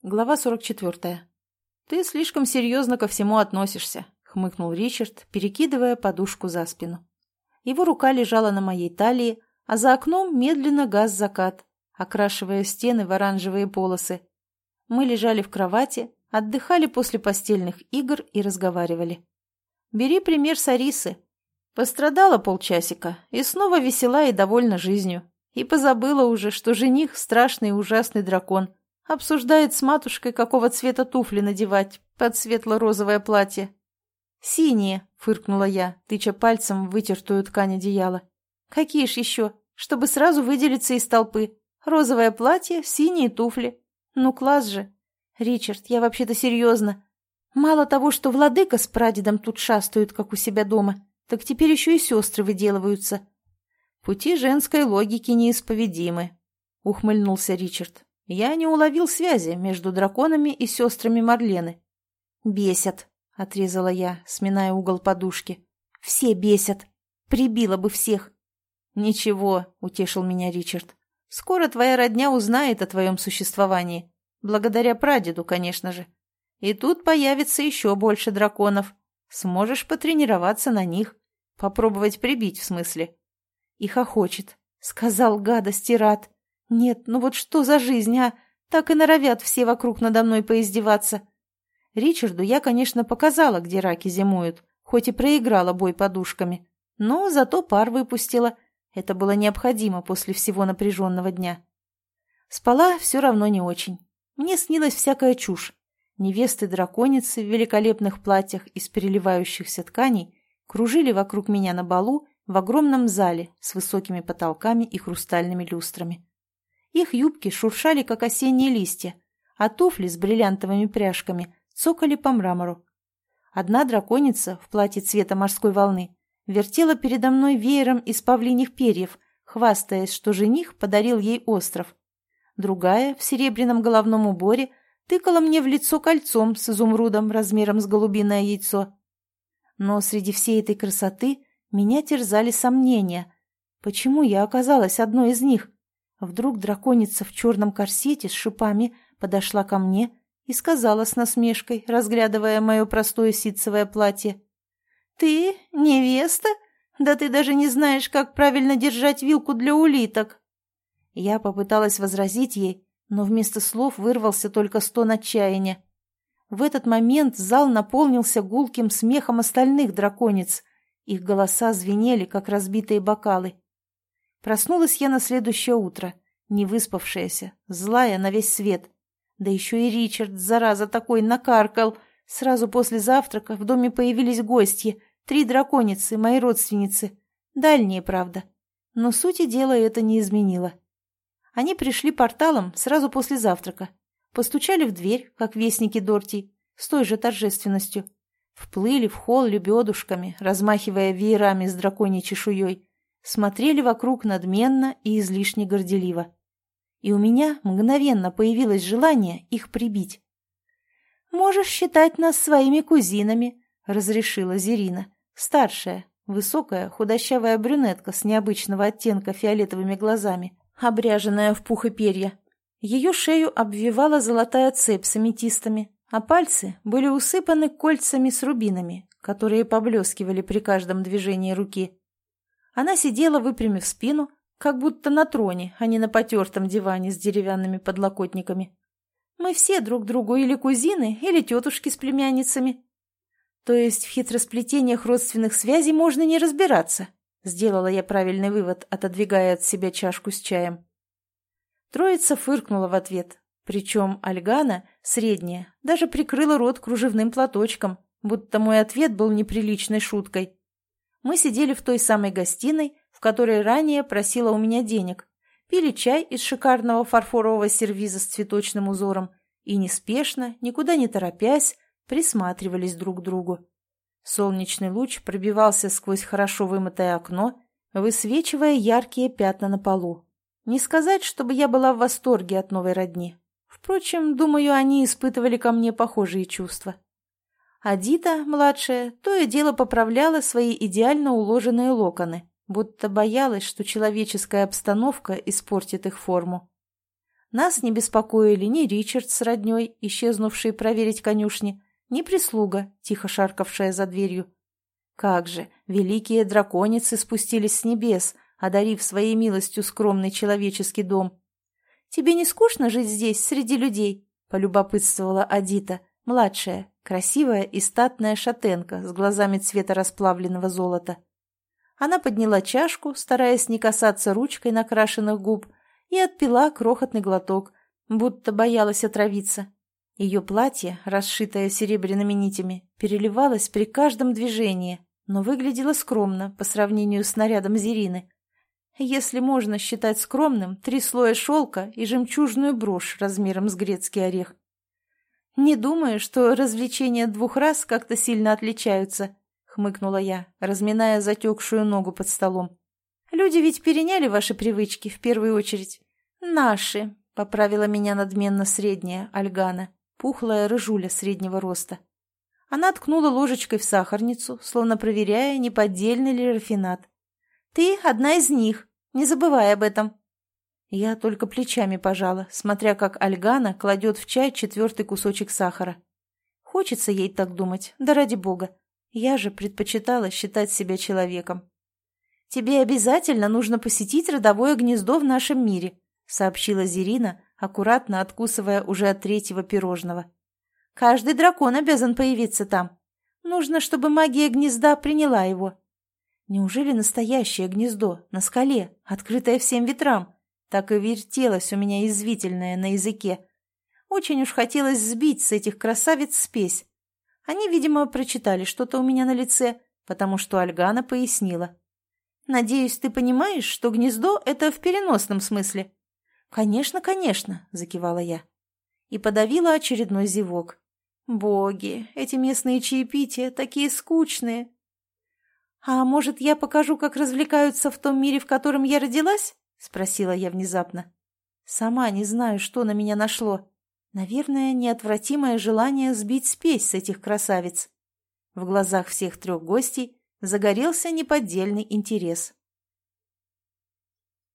Глава 44. «Ты слишком серьезно ко всему относишься», — хмыкнул Ричард, перекидывая подушку за спину. Его рука лежала на моей талии, а за окном медленно гас закат, окрашивая стены в оранжевые полосы. Мы лежали в кровати, отдыхали после постельных игр и разговаривали. «Бери пример с Арисы. Пострадала полчасика и снова весела и довольна жизнью. И позабыла уже, что жених — страшный и ужасный дракон. Обсуждает с матушкой, какого цвета туфли надевать под светло-розовое платье. «Синие», — фыркнула я, тыча пальцем в вытертую ткань одеяла. «Какие ж еще? Чтобы сразу выделиться из толпы. Розовое платье, синие туфли. Ну, класс же. Ричард, я вообще-то серьезно. Мало того, что владыка с прадедом тут шастают, как у себя дома, так теперь еще и сестры выделываются». «Пути женской логики неисповедимы», — ухмыльнулся Ричард. «Я не уловил связи между драконами и сестрами Марлены». «Бесят», — отрезала я, сминая угол подушки. «Все бесят. Прибила бы всех». «Ничего», — утешил меня Ричард. «Скоро твоя родня узнает о твоем существовании. Благодаря прадеду, конечно же. И тут появится еще больше драконов. Сможешь потренироваться на них. Попробовать прибить, в смысле». И хохочет. Сказал гадости Рад. Нет, ну вот что за жизнь, а? Так и норовят все вокруг надо мной поиздеваться. Ричарду я, конечно, показала, где раки зимуют, хоть и проиграла бой подушками. Но зато пар выпустила. Это было необходимо после всего напряженного дня. Спала все равно не очень. Мне снилась всякая чушь. Невесты-драконицы в великолепных платьях из переливающихся тканей кружили вокруг меня на балу в огромном зале с высокими потолками и хрустальными люстрами. Их юбки шуршали, как осенние листья, а туфли с бриллиантовыми пряжками цокали по мрамору. Одна драконица в платье цвета морской волны вертела передо мной веером из павлиньих перьев, хвастаясь, что жених подарил ей остров. Другая в серебряном головном уборе тыкала мне в лицо кольцом с изумрудом размером с голубиное яйцо. Но среди всей этой красоты меня терзали сомнения. Почему я оказалась одной из них? Вдруг драконица в черном корсете с шипами подошла ко мне и сказала с насмешкой, разглядывая мое простое ситцевое платье. «Ты невеста? Да ты даже не знаешь, как правильно держать вилку для улиток!» Я попыталась возразить ей, но вместо слов вырвался только стон отчаяния. В этот момент зал наполнился гулким смехом остальных дракониц. Их голоса звенели, как разбитые бокалы. Проснулась я на следующее утро, невыспавшаяся, злая на весь свет. Да еще и Ричард, зараза такой, накаркал. Сразу после завтрака в доме появились гостья, 3 драконицы, мои родственницы. Дальние, правда. Но сути дела это не изменило. Они пришли порталом сразу после завтрака. Постучали в дверь, как вестники Дортий, с той же торжественностью. Вплыли в холл лебедушками, размахивая веерами с драконьей чешуей. Смотрели вокруг надменно и излишне горделиво. И у меня мгновенно появилось желание их прибить. «Можешь считать нас своими кузинами», — разрешила Зерина, старшая, высокая, худощавая брюнетка с необычного оттенка фиолетовыми глазами, обряженная в пух и перья. Ее шею обвивала золотая цепь с аметистами, а пальцы были усыпаны кольцами с рубинами, которые поблескивали при каждом движении руки. Она сидела, выпрямив спину, как будто на троне, а не на потертом диване с деревянными подлокотниками. Мы все друг другу или кузины, или тетушки с племянницами. То есть в хитросплетениях родственных связей можно не разбираться, сделала я правильный вывод, отодвигая от себя чашку с чаем. Троица фыркнула в ответ, причем Альгана, средняя, даже прикрыла рот кружевным платочком, будто мой ответ был неприличной шуткой. Мы сидели в той самой гостиной, в которой ранее просила у меня денег, пили чай из шикарного фарфорового сервиза с цветочным узором и неспешно, никуда не торопясь, присматривались друг к другу. Солнечный луч пробивался сквозь хорошо вымытое окно, высвечивая яркие пятна на полу. Не сказать, чтобы я была в восторге от новой родни. Впрочем, думаю, они испытывали ко мне похожие чувства. А Дита, младшая, то и дело поправляла свои идеально уложенные локоны, будто боялась, что человеческая обстановка испортит их форму. Нас не беспокоили ни Ричард с родней, исчезнувший проверить конюшни, ни прислуга, тихо шаркавшая за дверью. Как же, великие драконицы спустились с небес, одарив своей милостью скромный человеческий дом. «Тебе не скучно жить здесь, среди людей?» — полюбопытствовала Адита, младшая, красивая и статная шатенка с глазами цвета расплавленного золота. Она подняла чашку, стараясь не касаться ручкой накрашенных губ, и отпила крохотный глоток, будто боялась отравиться. Ее платье, расшитое серебряными нитями, переливалось при каждом движении, но выглядело скромно по сравнению с нарядом Зерины. Если можно считать скромным 3 слоя шелка и жемчужную брошь размером с грецкий орех. «Не думаю, что развлечения 2 рас как-то сильно отличаются», — хмыкнула я, разминая затекшую ногу под столом. «Люди ведь переняли ваши привычки в первую очередь». «Наши», — поправила меня надменно средняя Альгана, пухлая рыжуля среднего роста. Она ткнула ложечкой в сахарницу, словно проверяя, не поддельный ли рафинад. «Ты одна из них, не забывай об этом». Я только плечами пожала, смотря как Альгана кладет в чай 4-й кусочек сахара. Хочется ей так думать, да ради бога. Я же предпочитала считать себя человеком. «Тебе обязательно нужно посетить родовое гнездо в нашем мире», сообщила Зерина, аккуратно откусывая уже от 3-го пирожного. «Каждый дракон обязан появиться там. Нужно, чтобы магия гнезда приняла его». Неужели настоящее гнездо, на скале, открытое всем ветрам? Так и вертелось у меня язвительное на языке. Очень уж хотелось сбить с этих красавиц спесь. Они, видимо, прочитали что-то у меня на лице, потому что Альгана пояснила. «Надеюсь, ты понимаешь, что гнездо — это в переносном смысле?» «Конечно, конечно», — закивала я. И подавила очередной зевок. «Боги, эти местные чаепития такие скучные!» «А может, я покажу, как развлекаются в том мире, в котором я родилась?» — спросила я внезапно. Сама не знаю, что на меня нашло. Наверное, неотвратимое желание сбить спесь с этих красавиц. В глазах всех 3 гостей загорелся неподдельный интерес.